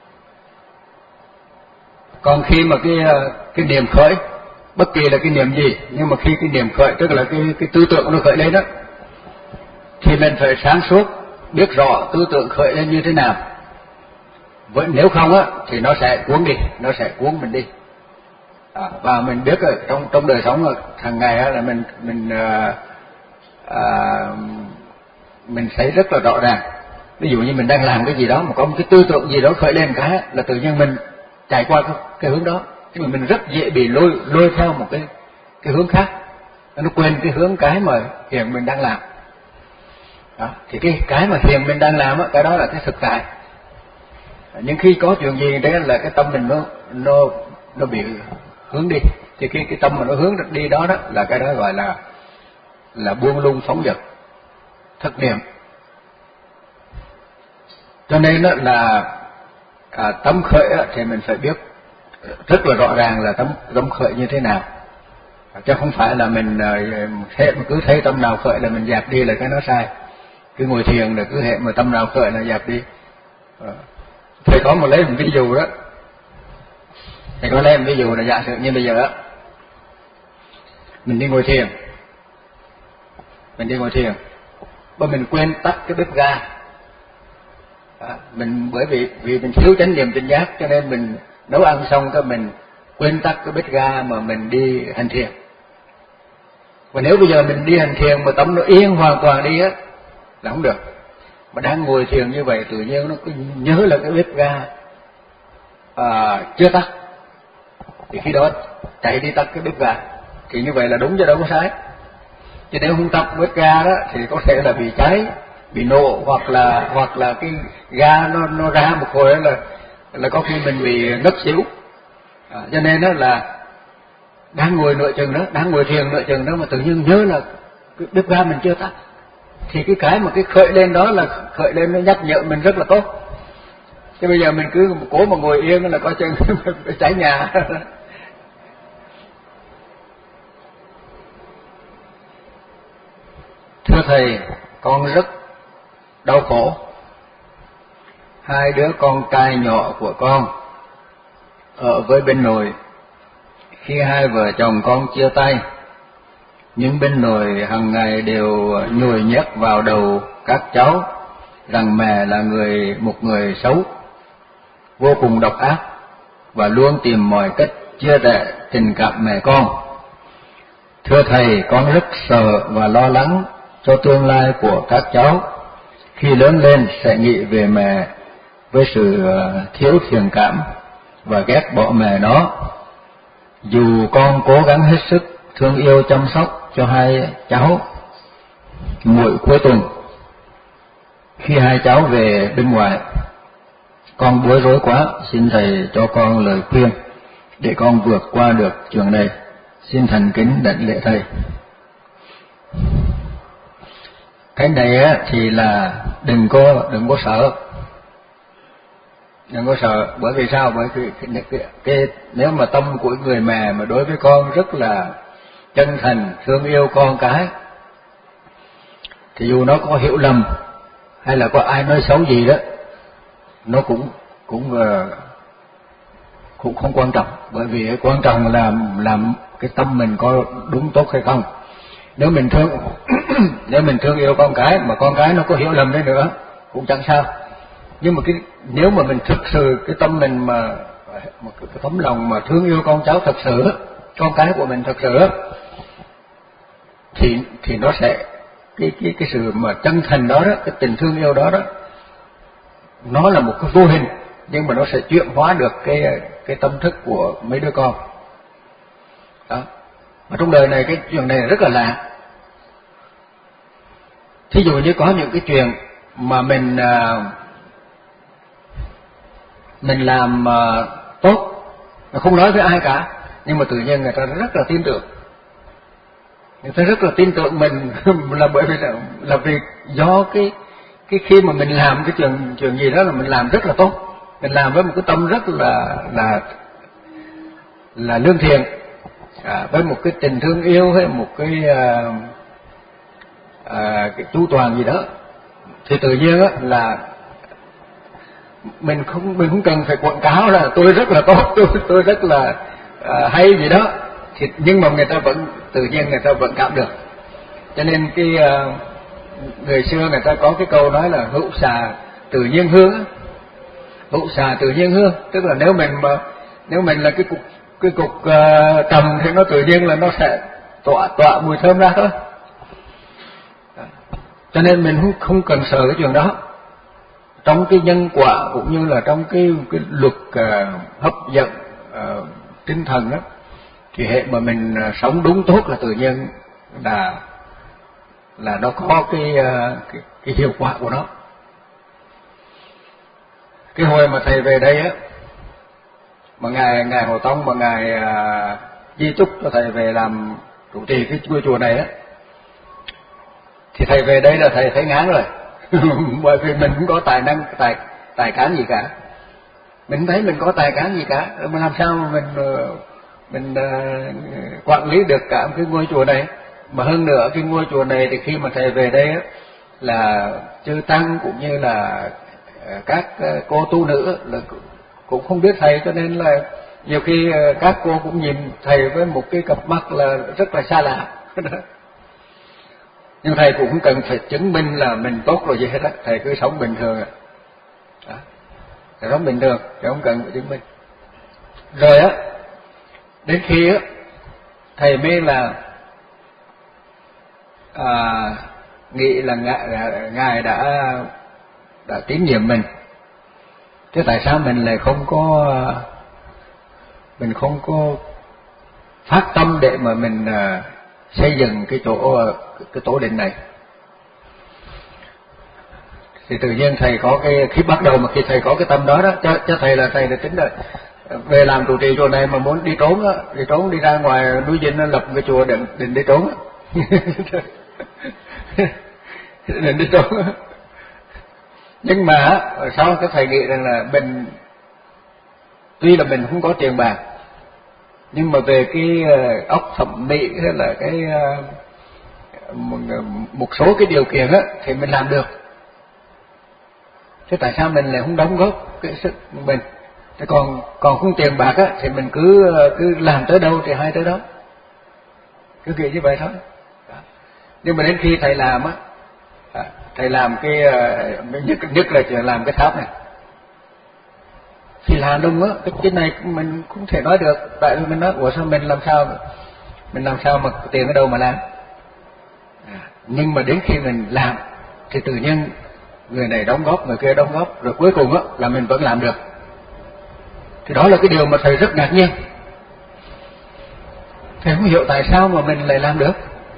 Còn khi mà cái cái niệm khởi, bất kỳ là cái niệm gì, nhưng mà khi cái niệm khởi tức là cái cái tư tưởng nó khởi lên đó, thì mình phải sáng suốt biết rõ tư tưởng khởi lên như thế nào. Vậy nếu không á thì nó sẽ cuốn đi, nó sẽ cuốn mình đi. À, và mình biết ở trong trong đời sống hàng ngày á, là mình mình à, à, mình thấy rất là rõ ràng. Ví dụ như mình đang làm cái gì đó mà có một cái tư tưởng gì đó khởi lên cái là tự nhiên mình chạy qua cái, cái hướng đó, nhưng mà mình rất dễ bị lôi lôi theo một cái cái hướng khác, nó quên cái hướng cái mà hiện mình đang làm. Đó, thì cái cái mà hiện mình đang làm á, cái đó là cái thực tại. Nhưng khi có chuyện gì đấy là cái tâm mình nó nó nó bị hướng đi, thì khi cái tâm mà nó hướng đi đó đó là cái đó gọi là là buông lung phóng dật, thất niệm. Cho nên đó là à, tâm khởi á, thì mình phải biết rất là rõ ràng là tâm tâm khởi như thế nào, chứ không phải là mình hệ mà cứ thấy tâm nào khởi là mình dẹp đi là cái nó sai. Cứ ngồi thiền là cứ hệ mà tâm nào khởi là dẹp đi. À, thầy có một lấy một ví dụ đó, thầy có lấy một ví dụ là giả sử như bây giờ á, mình đi ngồi thiền, mình đi ngồi thiền, mà mình quên tắt cái bếp ga. À, mình bởi vì vì mình thiếu chánh niệm tỉnh giác cho nên mình nấu ăn xong cái mình quên tắt cái bếp ga mà mình đi hành thiền. Và nếu bây giờ mình đi hành thiền mà tâm nó yên hoàn toàn đi á là không được. Mà đang ngồi thiền như vậy tự nhiên nó cứ nhớ là cái bếp ga à, chưa tắt, thì khi đó chạy đi tắt cái bếp ga, thì như vậy là đúng chứ đâu có sai. Chứ nếu không tắt bếp ga đó thì có thể là bị cháy, bị nổ, hoặc là hoặc là cái ga nó nó ra một hồi là là có khi mình bị ngất xỉu. À, cho nên đó là đang ngồi nửa chừng đó, đang ngồi thiền nửa chừng đó mà tự nhiên nhớ là cái bếp ga mình chưa tắt, thì cái cái mà cái khởi lên đó là khởi lên nó nhắc nhở mình rất là tốt. Chứ bây giờ mình cứ cố mà ngồi yên là coi chừng cháy nhà. Thưa thầy, con rất đau khổ. Hai đứa con trai nhỏ của con ở với bên nội. Khi hai vợ chồng con chia tay, nhưng bên nội hàng ngày đều nhồi nhét vào đầu các cháu rằng mẹ là người một người xấu, vô cùng độc ác và luôn tìm mọi cách chia rẽ tình cảm mẹ con. Thưa thầy, con rất sợ và lo lắng cho tương lai của các cháu khi lớn lên sẽ nghĩ về mẹ với sự thiếu thiện cảm và ghét bỏ mẹ nó. Dù con cố gắng hết sức thương yêu chăm sóc cho hai cháu, mỗi cuối tuần khi hai cháu về bên ngoài, con bối rối quá, xin thầy cho con lời khuyên để con vượt qua được chuyện này. Xin thành kính đảnh lễ thầy. Cái này á, thì là đừng có đừng có sợ, đừng có sợ. Bởi vì sao? Bởi vì cái, cái, cái, nếu mà tâm của người mẹ mà đối với con rất là chân thành thương yêu con cái, thì dù nó có hiểu lầm hay là có ai nói xấu gì đó, nó cũng cũng cũng không quan trọng. Bởi vì quan trọng là làm cái tâm mình có đúng tốt hay không. Nếu mình thương nếu mình thương yêu con cái mà con cái nó có hiểu lầm đấy nữa cũng chẳng sao. Nhưng mà cái nếu mà mình thực sự cái tâm mình mà một cái tấm lòng mà thương yêu con cháu thật sự, con cái của mình thật sự, thì thì nó sẽ cái cái cái sự mà chân thành đó đó, cái tình thương yêu đó đó, nó là một cái vô hình, nhưng mà nó sẽ chuyển hóa được cái cái tâm thức của mấy đứa con đó. Mà trong đời này cái chuyện này rất là lạ. Thí dụ như có những cái chuyện mà mình mình làm tốt, không nói với ai cả, nhưng mà tự nhiên người ta rất là tin tưởng. Người ta rất là tin tưởng mình là bởi vì là, là vì do cái cái khi mà mình làm cái chuyện chuyện gì đó là mình làm rất là tốt, mình làm với một cái tâm rất là là là lương thiện, à, với một cái tình thương yêu hay một cái à, à, cái chu toàn gì đó, thì tự nhiên á là mình không mình không cần phải quảng cáo là tôi rất là tốt, tôi tôi rất là à, hay gì đó, thì nhưng mà người ta vẫn tự nhiên người ta vẫn cảm được. Cho nên cái à, người xưa người ta có cái câu nói là hữu xà tự nhiên hương, hữu xà tự nhiên hương, tức là nếu mình mà nếu mình là cái cục cái cục uh, trầm thì nó tự nhiên là nó sẽ tỏa tỏa mùi thơm ra thôi. Cho nên mình không không cần sợ cái chuyện đó. Trong cái nhân quả cũng như là trong cái cái luật uh, hấp dẫn uh, tinh thần đó, thì hệ mà mình uh, sống đúng tốt là tự nhiên là là nó có cái, uh, cái cái hiệu quả của nó. Cái hồi mà thầy về đây á, mà ngài ngài Hồ Tông mà ngài uh, di chúc cho thầy về làm trụ trì cái ngôi chùa này á, thì thầy về đây là thầy thấy ngán rồi. Bởi vì mình không có tài năng tài tài cán gì cả, mình thấy mình có tài cán gì cả, mà làm sao mà mình mình uh, quản lý được cả cái ngôi chùa này. Mà hơn nữa cái ngôi chùa này thì khi mà thầy về đây á, là chư tăng cũng như là các cô tu nữ là cũng không biết thầy, cho nên là nhiều khi các cô cũng nhìn thầy với một cái cặp mắt là rất là xa lạ. Nhưng thầy cũng không cần phải chứng minh là mình tốt rồi gì hết á, thầy cứ sống bình thường à. Đó. Thầy sống bình thường, thầy không cần phải chứng minh. Rồi á, đến khi á, thầy mới là à, nghĩ là ngài, ngài đã đã tín nhiệm mình. Thế tại sao mình lại không có mình không có phát tâm để mà mình uh, xây dựng cái chỗ cái tổ đình này? Thì tự nhiên thầy có cái khi bắt đầu mà khi thầy có cái tâm đó đó, cho, cho thầy là thầy đã tính là về làm trụ trì chùa này mà muốn đi trốn á, đi trốn đi ra ngoài núi Dinh nó lập cái chùa định định đi trốn á. Định đi trốn á. Nhưng mà sau cái thầy nghĩ rằng là mình tuy là mình không có tiền bạc, nhưng mà về cái óc thẩm mỹ hay là cái một, một số cái điều kiện á thì mình làm được. Thế tại sao mình lại không đóng góp cái sức của mình? Thế còn còn không tiền bạc á thì mình cứ cứ làm tới đâu thì hay tới đó, cứ nghĩ như vậy thôi. Đó. Nhưng mà đến khi thầy làm á, thầy làm cái nhất nhất là chỉ làm cái tháp này, thì làm đúng á, cái cái này mình cũng thể nói được, tại vì mình nói ủa sao mình làm sao mình làm sao mà tiền ở đâu mà làm. À, nhưng mà đến khi mình làm thì tự nhiên người này đóng góp, người kia đóng góp, rồi cuối cùng á là mình vẫn làm được. Thì đó là cái điều mà thầy rất ngạc nhiên. Thầy không hiểu tại sao mà mình lại làm được.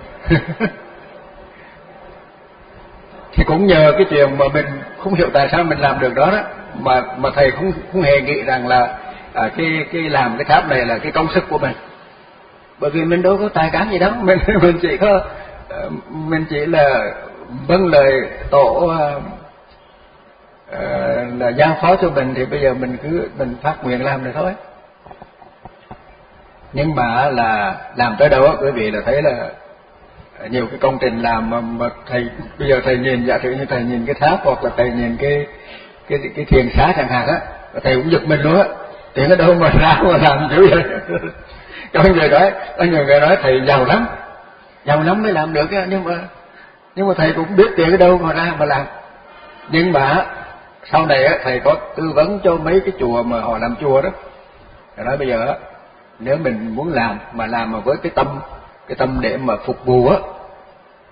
Thì cũng nhờ cái chuyện mà mình không hiểu tại sao mình làm được đó đó, mà mà thầy không không hề nghĩ rằng là à, cái cái làm cái tháp này là cái công sức của mình. Bởi vì mình đâu có tài cán gì đâu, mình mình chỉ có mình chỉ là vâng lời tổ uh, uh, là giao phó cho mình, thì bây giờ mình cứ mình phát nguyện làm được thôi. Nhưng mà là làm tới đâu á, quý vị là thấy là nhiều cái công trình làm mà, mà thầy bây giờ thầy nhìn, giả sử như thầy nhìn cái tháp hoặc là thầy nhìn cái cái cái thiền xá chẳng hạn á, thầy cũng giật mình luôn á, tiền ở đâu mà ra mà làm dữ vậy. Có người nói, có nhiều người nói thầy giàu lắm, giàu lắm mới làm được á, nhưng mà nhưng mà thầy cũng biết tiền ở đâu mà ra mà làm. Nhưng mà sau này á, thầy có tư vấn cho mấy cái chùa mà họ làm chùa đó, thầy nói bây giờ á, nếu mình muốn làm mà làm mà với cái tâm cái tâm để mà phục vụ á,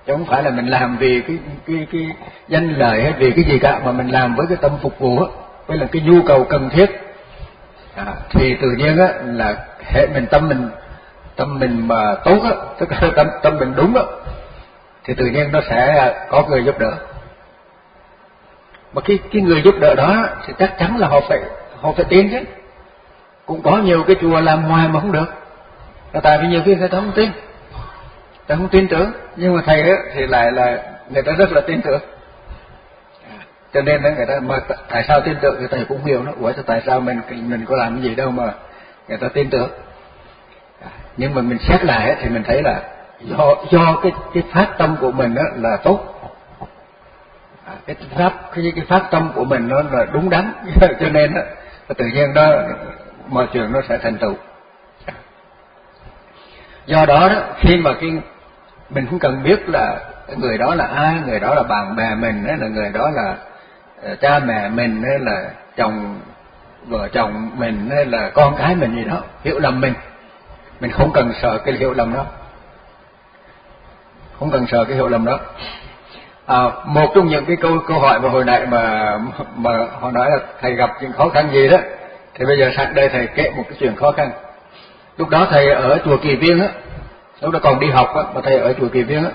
chứ không phải là mình làm vì cái cái cái danh lợi hay vì cái gì cả, mà mình làm với cái tâm phục vụ á, với là cái nhu cầu cần thiết. À, thì tự nhiên á là hệ mình tâm mình tâm mình mà tốt á, tức là tâm tâm mình đúng á, thì tự nhiên nó sẽ có người giúp đỡ. Mà cái cái người giúp đỡ đó thì chắc chắn là họ phải họ phải tin chứ. Cũng có nhiều cái chùa làm hoài mà không được, là tại vì nhiều khi người ta không tin, người ta không tin tưởng, nhưng mà thầy á thì lại là người ta rất là tin tưởng. Cho nên đó người ta mà tại sao tin tưởng thì thầy cũng hiểu nó, ủa tại sao mình mình có làm cái gì đâu mà người ta tin tưởng. Nhưng mà mình xét lại ấy, thì mình thấy là do do cái cái phát tâm của mình đó là tốt, à, cái pháp cái cái phát tâm của mình nó là đúng đắn, cho nên đó, tự nhiên đó mọi chuyện nó sẽ thành tựu. Do đó đó khi mà cái mình không cần biết là người đó là ai, người đó là bạn bè mình, hay là người đó là cha mẹ mình, hay là chồng vợ chồng mình, hay là con cái mình gì đó hiểu lầm mình, mình không cần sợ cái hiểu lầm đó, không cần sợ cái hiểu lầm đó. À, một trong những cái câu câu hỏi mà hồi nãy mà mà họ nói là thầy gặp những khó khăn gì đó, thì bây giờ sẵn đây thầy kể một cái chuyện khó khăn. Lúc đó thầy ở chùa Kỳ Viên á, lúc đó còn đi học á, mà thầy ở chùa Kỳ Viên á,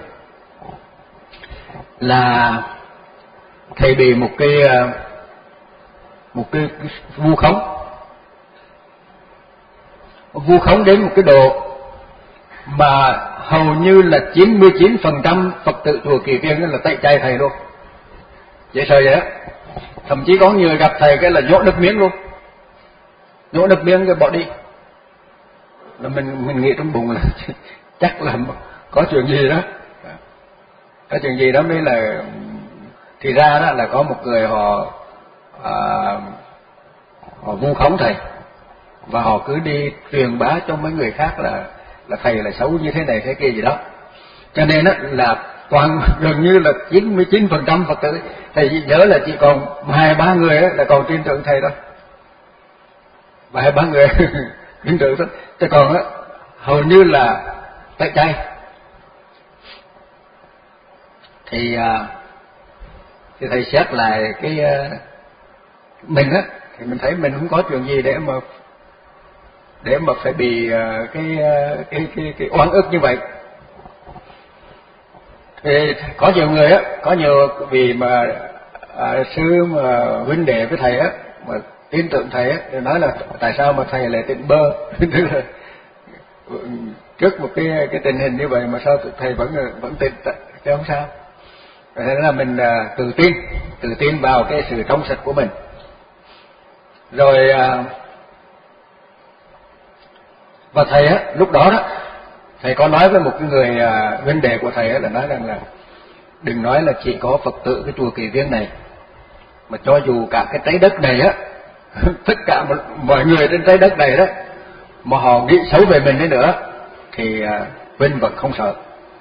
là thầy bị một cái một cái, cái vu khống, vu khống đến một cái độ mà hầu như là chín mươi chín phần trăm Phật tử chùa Kỳ Viên là tẩy chay thầy luôn, dễ sợ vậy đó. Thậm chí có người gặp thầy cái là nhổ nước miếng luôn, nhổ nước miếng rồi bỏ đi. Là mình mình nghĩ trong bụng là chắc là có chuyện gì đó, có chuyện gì đó mới là. Thì ra đó là có một người họ à, họ vu khống thầy, và họ cứ đi truyền bá cho mấy người khác là là thầy là xấu như thế này thế kia gì đó. Cho nên đó là toàn gần như là chín mươi chín phần trăm Phật tử, thầy nhớ là chỉ còn hai ba người ấy là còn tin tưởng thầy đó, và hai ba người tin tưởng thôi, chứ còn á hầu như là tẩy chay. Thì à, thì thầy xét lại cái mình á, thì mình thấy mình không có chuyện gì để mà để mà phải bị cái cái cái cái oan ức như vậy. Thì có nhiều người á, có nhiều vì mà à, sư mà huynh đệ với thầy á, mà tin tưởng thầy á, thì nói là tại sao mà thầy lại tỉnh bơ, tức là trước một cái cái tình hình như vậy mà sao thầy vẫn vẫn tin, chứ không sao. Thế là mình uh, tự tin, tự tin vào cái sự trong sạch của mình. Rồi uh, và thầy á, lúc đó đó, thầy có nói với một cái người uh, huynh đệ của thầy á, là nói rằng là đừng nói là chỉ có Phật tử cái chùa Kỳ Viên này, mà cho dù cả cái trái đất này á, tất cả mọi người trên trái đất này đó, mà họ nghĩ xấu về mình đấy nữa, thì uh, Vinh vẫn không sợ.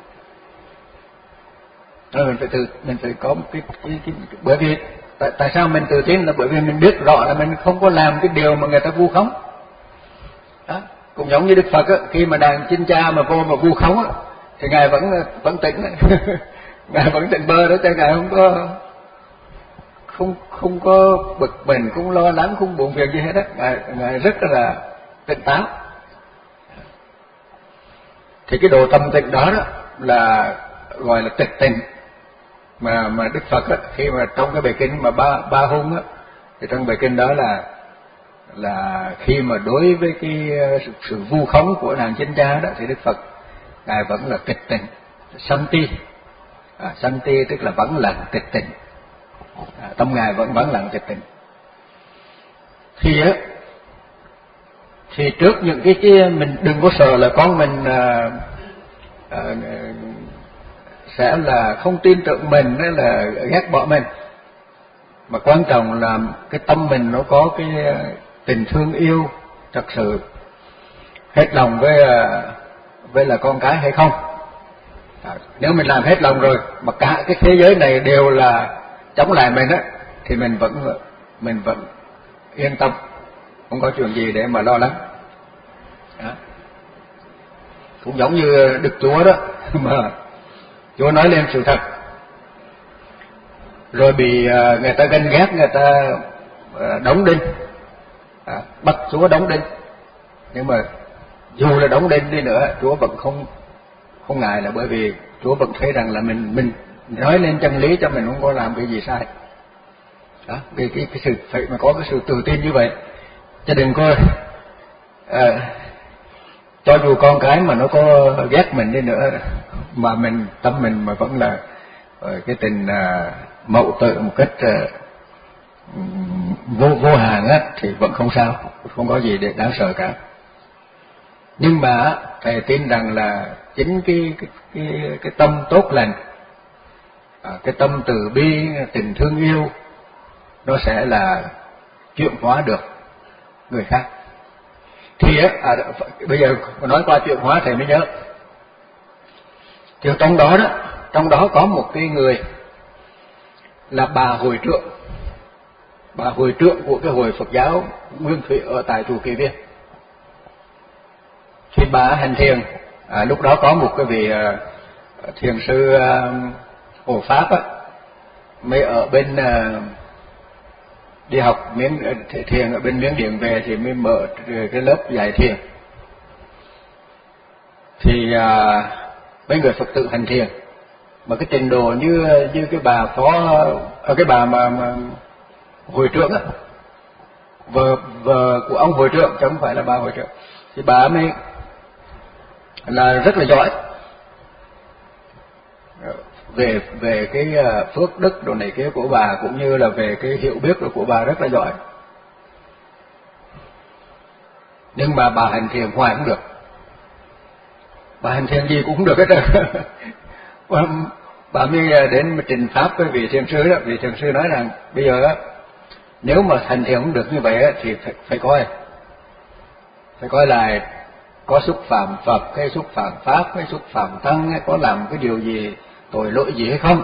Rồi mình phải tự mình phải có một cái, cái, cái, cái bởi vì tại, tại sao mình tự tin là bởi vì mình biết rõ là mình không có làm cái điều mà người ta vu khống. Đó, cũng giống như Đức Phật á, khi mà đàn Chinh Cha mà vô mà vu khống á, thì ngài vẫn vẫn tỉnh, ngài vẫn tỉnh bơ đó, cho ngài không có không không có bực mình, không lo lắng, không buồn phiền gì hết á, ngài ngài rất là tỉnh táo. Thì cái độ tâm tịnh đó đó là gọi là tịch tịnh. mà mà Đức Phật á, khi mà trong cái bài kinh mà ba ba hung á, thì trong bài kinh đó là là khi mà đối với cái sự, sự vu khống của nàng Chinh Cha đó, thì Đức Phật ngài vẫn là tịch tịnh, santi, à, santi tức là vẫn lặng tịch tịnh, à, tâm ngài vẫn vẫn lặng tịch tịnh. Thì á thì trước những cái cái mình đừng có sợ là con mình à, à, sẽ là không tin tưởng mình hay là ghét bỏ mình, mà quan trọng là cái tâm mình nó có cái tình thương yêu thật sự hết lòng với với là con cái hay không. À, nếu mình làm hết lòng rồi mà cả cái thế giới này đều là chống lại mình á, thì mình vẫn mình vẫn yên tâm, không có chuyện gì để mà lo lắng. Đó. Cũng giống như Đức Chúa đó mà Chúa nói lên sự thật, rồi bị người ta ganh ghét, người ta đóng đinh, à, bắt Chúa đóng đinh. Nhưng mà dù là đóng đinh đi nữa, Chúa vẫn không không ngại, là bởi vì Chúa vẫn thấy rằng là mình mình nói lên chân lý cho mình không có làm cái gì sai. Đó, cái cái cái sự phải mà có cái sự tự tin như vậy, chứ đừng có à, cho dù con cái mà nó có ghét mình đi nữa mà mình tâm mình mà vẫn là cái tình à, mậu tự một cách à, vô vô hàng á, thì vẫn không sao, không có gì để đáng sợ cả. Nhưng mà thầy tin rằng là chính cái cái cái, cái tâm tốt lành, à, cái tâm từ bi, tình thương yêu, nó sẽ là chuyển hóa được người khác. Thì á, à, bây giờ nói qua chuyển hóa thầy mới nhớ, thì trong đó đó, trong đó có một cái người là bà hội trưởng, bà hội trưởng của cái hội Phật giáo Nguyên Thủy ở tại chùa Kỳ Viên. Thì bà hành thiền, à, lúc đó có một cái vị à, thiền sư à, Hồ Pháp á, mới ở bên à, đi học miếng thiền ở bên Miến Điện về thì mới mở cái lớp dạy thiền. Thì à, mấy người Phật tử hành thiền mà cái trình độ như như cái bà phó ở cái bà mà, mà hội trưởng á, vợ vợ của ông hội trưởng chứ không phải là bà hội trưởng, thì bà mới là rất là giỏi về về cái phước đức đồ này kia của bà, cũng như là về cái hiểu biết của bà rất là giỏi. Nhưng mà bà hành thiền hoài cũng được, bà hành thiền gì cũng không được hết trơn. Bà mới đến mà trình pháp với vị thiền sư đó, vị thiền sư nói rằng bây giờ á, nếu mà hành thiền không được như vậy á, thì phải, phải coi phải coi lại có xúc phạm Phật, hay xúc phạm Pháp, hay xúc phạm Tăng, hay có làm cái điều gì tội lỗi gì hay không.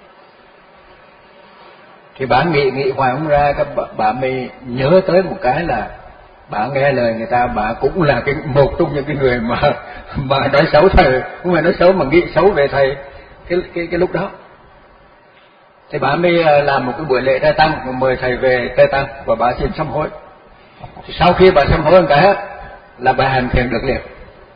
Thì bà nghĩ nghĩ hoài không ra, các bà, bà mới nhớ tới một cái là bà nghe lời người ta, bà cũng là cái một trong những cái người mà mà nói xấu thầy, không phải nói xấu mà nghĩ xấu về thầy cái cái cái lúc đó. Thì bà mới làm một cái buổi lễ trai tăng, mời thầy về trai tăng và bà xin sám hối. Thì sau khi bà sám hối một cái là bà hành thiền được liền.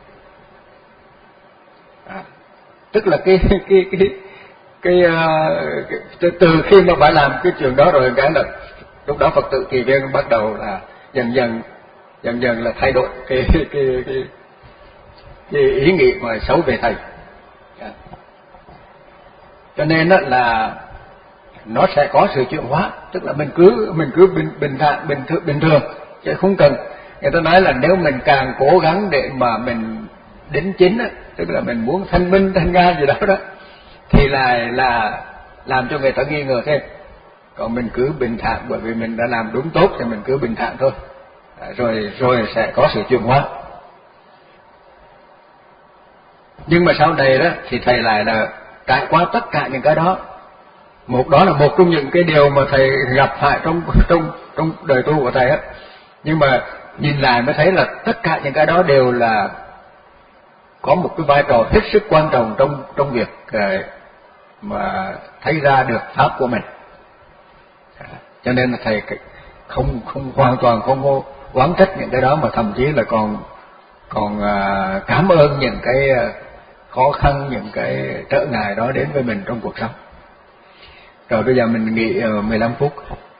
À, tức là cái cái cái cái, cái, uh, cái từ khi mà bà làm cái chuyện đó rồi cái là lúc đó Phật tử Kỳ Viên bắt đầu là dần dần dần dần là thay đổi cái cái cái, cái, cái ý nghĩ mà xấu về thầy. À. Cho nên đó là nó sẽ có sự chuyển hóa, tức là mình cứ mình cứ bình bình thản bình thường bình thường chứ không cần. Người ta nói là nếu mình càng cố gắng để mà mình đến chính á, tức là mình muốn thanh minh thanh ngang gì đó đó, thì là là làm cho người ta nghi ngờ thêm. Còn mình cứ bình thản bởi vì mình đã làm đúng tốt thì mình cứ bình thản thôi, rồi rồi sẽ có sự chuyển hóa. Nhưng mà sau này đó thì thầy lại là trải qua tất cả những cái đó. Một đó là một trong những cái điều mà thầy gặp phải trong trong trong đời tu của thầy á. Nhưng mà nhìn lại mới thấy là tất cả những cái đó đều là có một cái vai trò hết sức quan trọng trong trong việc mà thấy ra được pháp của mình. Cho nên là thầy không không hoàn toàn không có oán trách những cái đó, mà thậm chí là còn còn cảm ơn những cái khó khăn, những cái trở ngại đó đến với mình trong cuộc sống. Rồi bây giờ mình nghỉ mười lăm phút.